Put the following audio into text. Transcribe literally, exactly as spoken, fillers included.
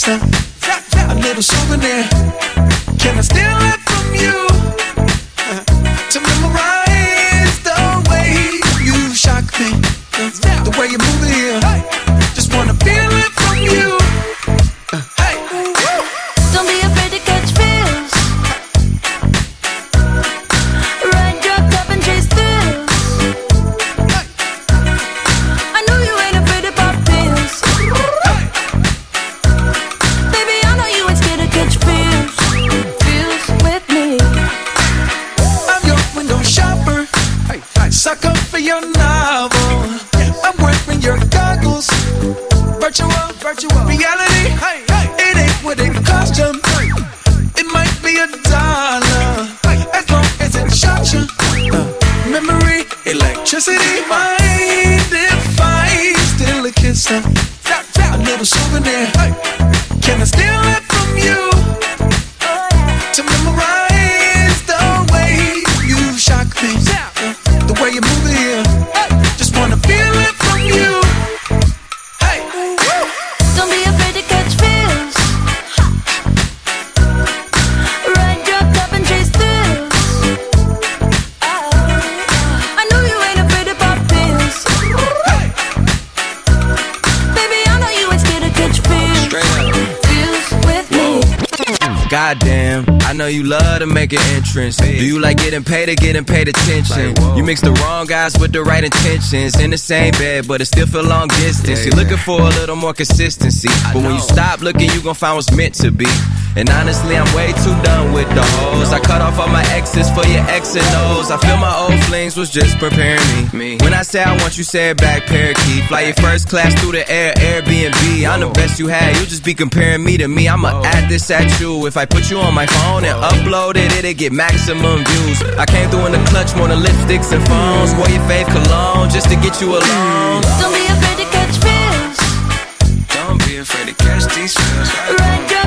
kiss, a, a little souvenir. Can I steal it from you uh, to memorize the way you shock me, uh, the way you move it here? Just wanna feel it from you. Uh, hey, don't be afraid to catch feels. Ride your cup and chase thrills. I know you ain't afraid to pop pills. Baby, I know you ain't scared to catch feels. Feels with me. I'm your window shopper, sucker for your novel. I'm wearing your goggles. Virtual, virtual reality. It ain't what it cost you. It might be a dollar, as long as it shocks you. Uh, memory, electricity. Mind if I steal a kiss, uh, a little souvenir? Can I steal it from you to memorize the way you shock me, uh, the way you move it here? Just wanna feel it from you. Hey, don't be afraid to catch feels. Ride your cup and chase thrills. Oh, I know you ain't afraid to pop pills. Baby, I know you ain't scared to catch feels. Feels with me. Goddamn, I know you love to make an entrance. Do you like getting paid or getting paid attention? You mix the wrong guys with the right intentions. In the same bed, but it still feel long distance. You're looking for a little more consistency, but when you stop looking, you gon' find what's meant to be. And honestly, I'm way too done with the hoes. I cut off all my exes for your X and O's. I feel my old flings was just preparing me. When I say I want you, say it back, parakeet. Fly your first class through the air, Airbnb. I'm the best you had, you just be comparing me to me. I'ma add this at you. If I put you on my phone and upload it, it'll get maximum views. I came through in the clutch more than lipsticks and phones. Wore your fave cologne just to get you alone. Don't be afraid to catch feels. Don't be afraid to catch these feels. Ride your